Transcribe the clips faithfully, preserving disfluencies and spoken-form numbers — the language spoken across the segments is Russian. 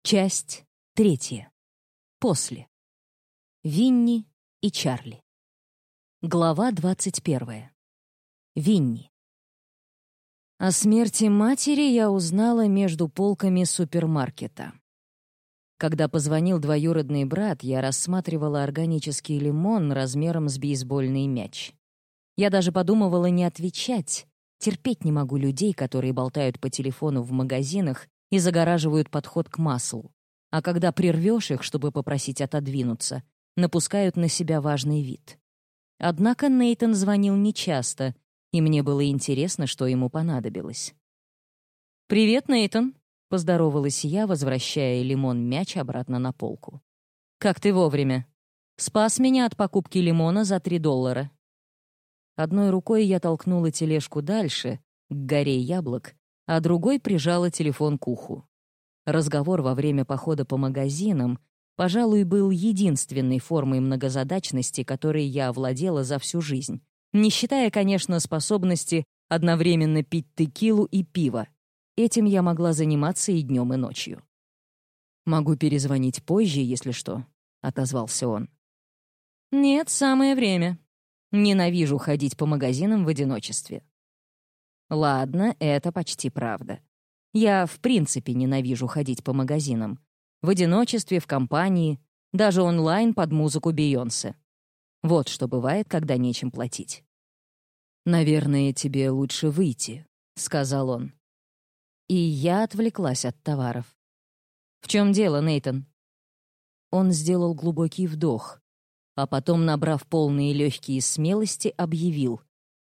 Часть третья. После. Винни и Чарли. Глава двадцать первая. Винни. О смерти матери я узнала между полками супермаркета. Когда позвонил двоюродный брат, я рассматривала органический лимон размером с бейсбольный мяч. Я даже подумывала не отвечать. Терпеть не могу людей, которые болтают по телефону в магазинах и загораживают подход к маслу. А когда прервешь их, чтобы попросить отодвинуться, напускают на себя важный вид. Однако Нейтан звонил нечасто, и мне было интересно, что ему понадобилось. «Привет, Нейтан», — поздоровалась я, возвращая лимон-мяч обратно на полку. «Как ты вовремя? Спас меня от покупки лимона за три доллара». Одной рукой я толкнула тележку дальше, к горе яблок, а другой прижала телефон к уху. Разговор во время похода по магазинам, пожалуй, был единственной формой многозадачности, которой я овладела за всю жизнь, не считая, конечно, способности одновременно пить текилу и пиво. Этим я могла заниматься и днем, и ночью. «Могу перезвонить позже, если что», — отозвался он. «Нет, самое время. Ненавижу ходить по магазинам в одиночестве». Ладно, это почти правда. Я в принципе ненавижу ходить по магазинам. В одиночестве, в компании, даже онлайн под музыку Бейонсе. Вот что бывает, когда нечем платить. «Наверное, тебе лучше выйти», — сказал он. И я отвлеклась от товаров. «В чем дело, Нейтан?» Он сделал глубокий вдох, а потом, набрав полные легкие смелости, объявил.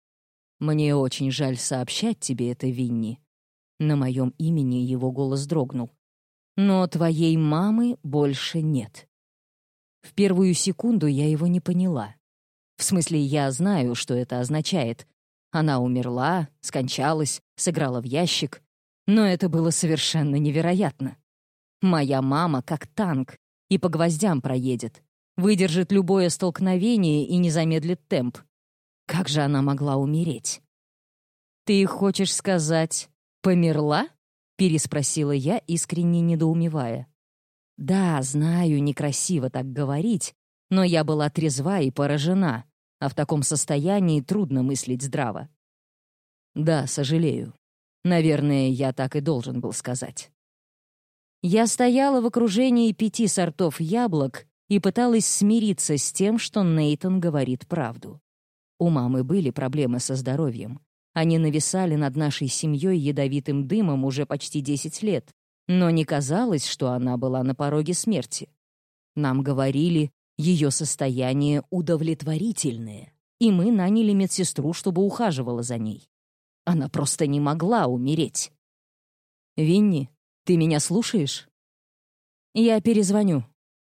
«Мне очень жаль сообщать тебе это, Винни». На моем имени его голос дрогнул. «Но твоей мамы больше нет». В первую секунду я его не поняла. В смысле, я знаю, что это означает. Она умерла, скончалась, сыграла в ящик. Но это было совершенно невероятно. Моя мама как танк, и по гвоздям проедет, выдержит любое столкновение и не замедлит темп. Как же она могла умереть? «Ты хочешь сказать, померла?» — переспросила я, искренне недоумевая. Да, знаю, некрасиво так говорить, но я была трезва и поражена, а в таком состоянии трудно мыслить здраво. «Да, сожалею. Наверное, я так и должен был сказать». Я стояла в окружении пяти сортов яблок и пыталась смириться с тем, что Нейтан говорит правду. У мамы были проблемы со здоровьем. Они нависали над нашей семьей ядовитым дымом уже почти десять лет, но не казалось, что она была на пороге смерти. Нам говорили, ее состояние удовлетворительное, и мы наняли медсестру, чтобы ухаживала за ней. Она просто не могла умереть. «Винни, ты меня слушаешь?» «Я перезвоню».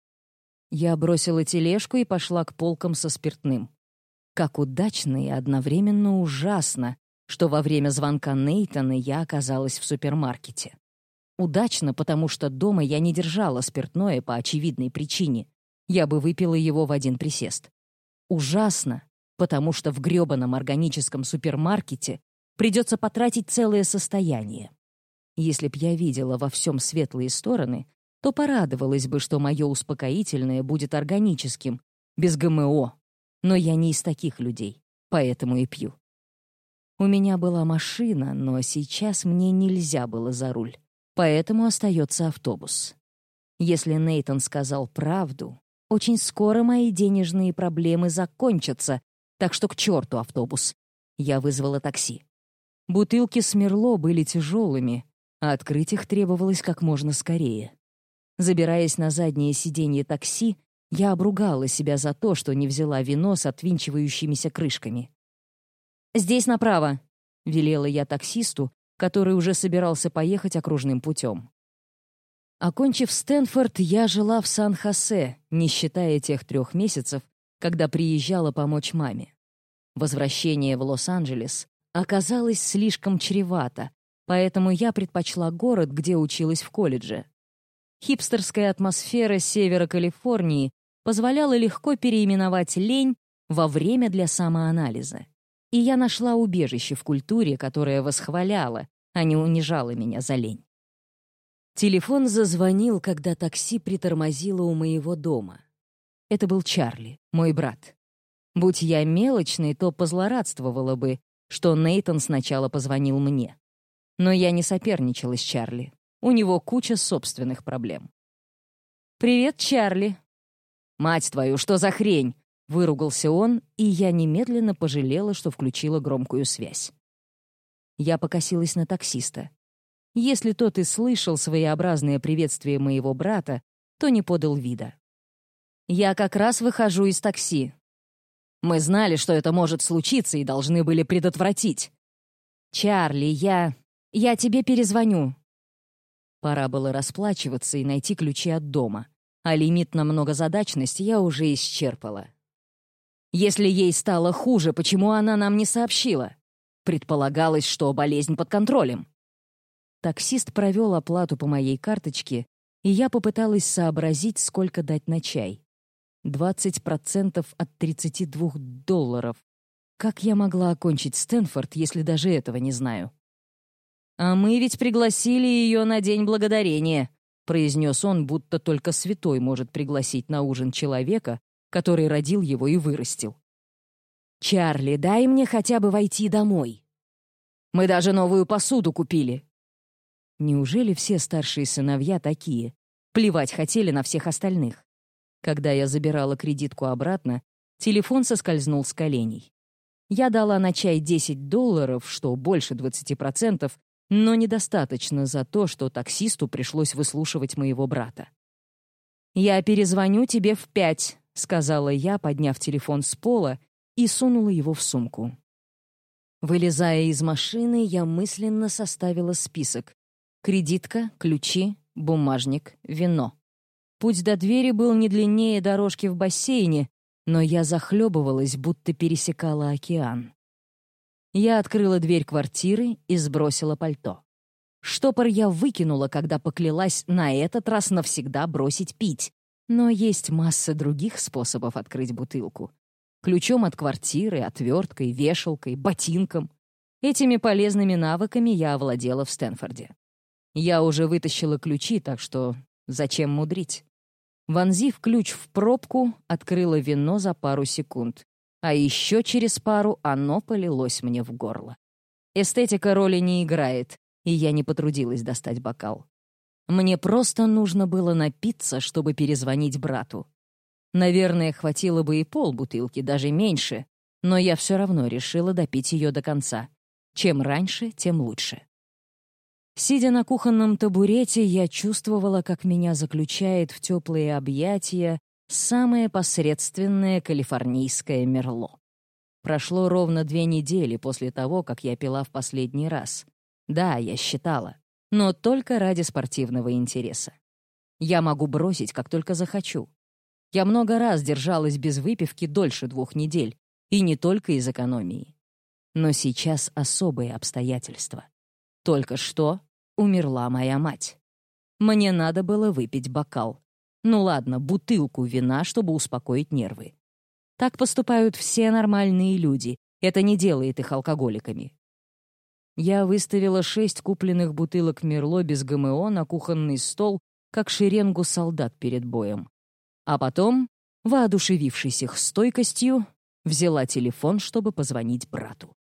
Я бросила тележку и пошла к полкам со спиртным. Как удачно и одновременно ужасно, что во время звонка Нейтана я оказалась в супермаркете. Удачно, потому что дома я не держала спиртное по очевидной причине. Я бы выпила его в один присест. Ужасно, потому что в грёбаном органическом супермаркете придется потратить целое состояние. Если б я видела во всем светлые стороны, то порадовалась бы, что мое успокоительное будет органическим, без ГМО. Но я не из таких людей, поэтому и пью. У меня была машина, но сейчас мне нельзя было за руль, поэтому остается автобус. Если Нейтан сказал правду, очень скоро мои денежные проблемы закончатся, так что к черту автобус. Я вызвала такси. Бутылки с Мерло были тяжелыми, а открыть их требовалось как можно скорее. Забираясь на заднее сиденье такси, я обругала себя за то, что не взяла вино с отвинчивающимися крышками. «Здесь направо», — велела я таксисту, который уже собирался поехать окружным путем. Окончив Стэнфорд, я жила в Сан-Хосе, не считая тех трех месяцев, когда приезжала помочь маме. Возвращение в Лос-Анджелес оказалось слишком чревато, поэтому я предпочла город, где училась в колледже. Хипстерская атмосфера севера Калифорнии позволяла легко переименовать лень во время для самоанализа. И я нашла убежище в культуре, которая восхваляла, а не унижала меня за лень. Телефон зазвонил, когда такси притормозило у моего дома. Это был Чарли, мой брат. Будь я мелочной, то позлорадствовала бы, что Нейтан сначала позвонил мне. Но я не соперничала с Чарли. У него куча собственных проблем. «Привет, Чарли!» «Мать твою, что за хрень?» — выругался он, и я немедленно пожалела, что включила громкую связь. Я покосилась на таксиста. Если тот и слышал своеобразное приветствие моего брата, то не подал вида. «Я как раз выхожу из такси. Мы знали, что это может случиться, и должны были предотвратить. Чарли, я... я тебе перезвоню». Пора было расплачиваться и найти ключи от дома, а лимит на многозадачность я уже исчерпала. Если ей стало хуже, почему она нам не сообщила? Предполагалось, что болезнь под контролем. Таксист провел оплату по моей карточке, и я попыталась сообразить, сколько дать на чай. двадцать процентов от тридцати двух долларов. Как я могла окончить Стэнфорд, если даже этого не знаю? «А мы ведь пригласили ее на День Благодарения», — произнес он, будто только святой может пригласить на ужин человека, который родил его и вырастил. «Чарли, дай мне хотя бы войти домой. Мы даже новую посуду купили». Неужели все старшие сыновья такие? Плевать хотели на всех остальных. Когда я забирала кредитку обратно, телефон соскользнул с коленей. Я дала на чай десять долларов, что больше двадцати процентов, но недостаточно за то, что таксисту пришлось выслушивать моего брата. «Я перезвоню тебе в пять», — сказала я, подняв телефон с пола и сунула его в сумку. Вылезая из машины, я мысленно составила список. Кредитка, ключи, бумажник, вино. Путь до двери был не длиннее дорожки в бассейне, но я захлебывалась, будто пересекала океан. Я открыла дверь квартиры и сбросила пальто. Штопор я выкинула, когда поклялась на этот раз навсегда бросить пить. Но есть масса других способов открыть бутылку. Ключом от квартиры, отверткой, вешалкой, ботинком. Этими полезными навыками я овладела в Стэнфорде. Я уже вытащила ключи, так что зачем мудрить? Вонзив ключ в пробку, открыла вино за пару секунд. А еще через пару оно полилось мне в горло. Эстетика роли не играет, и я не потрудилась достать бокал. Мне просто нужно было напиться, чтобы перезвонить брату. Наверное, хватило бы и полбутылки, даже меньше, но я все равно решила допить ее до конца. Чем раньше, тем лучше. Сидя на кухонном табурете, я чувствовала, как меня заключает в теплые объятия самое посредственное калифорнийское мерло. Прошло ровно две недели после того, как я пила в последний раз. Да, я считала, но только ради спортивного интереса. Я могу бросить, как только захочу. Я много раз держалась без выпивки дольше двух недель, и не только из экономии. Но сейчас особые обстоятельства. Только что умерла моя мать. Мне надо было выпить бокал. Ну ладно, бутылку вина, чтобы успокоить нервы. Так поступают все нормальные люди. Это не делает их алкоголиками. Я выставила шесть купленных бутылок Мерло без ГМО на кухонный стол, как шеренгу солдат перед боем. А потом, воодушевившись их стойкостью, взяла телефон, чтобы позвонить брату.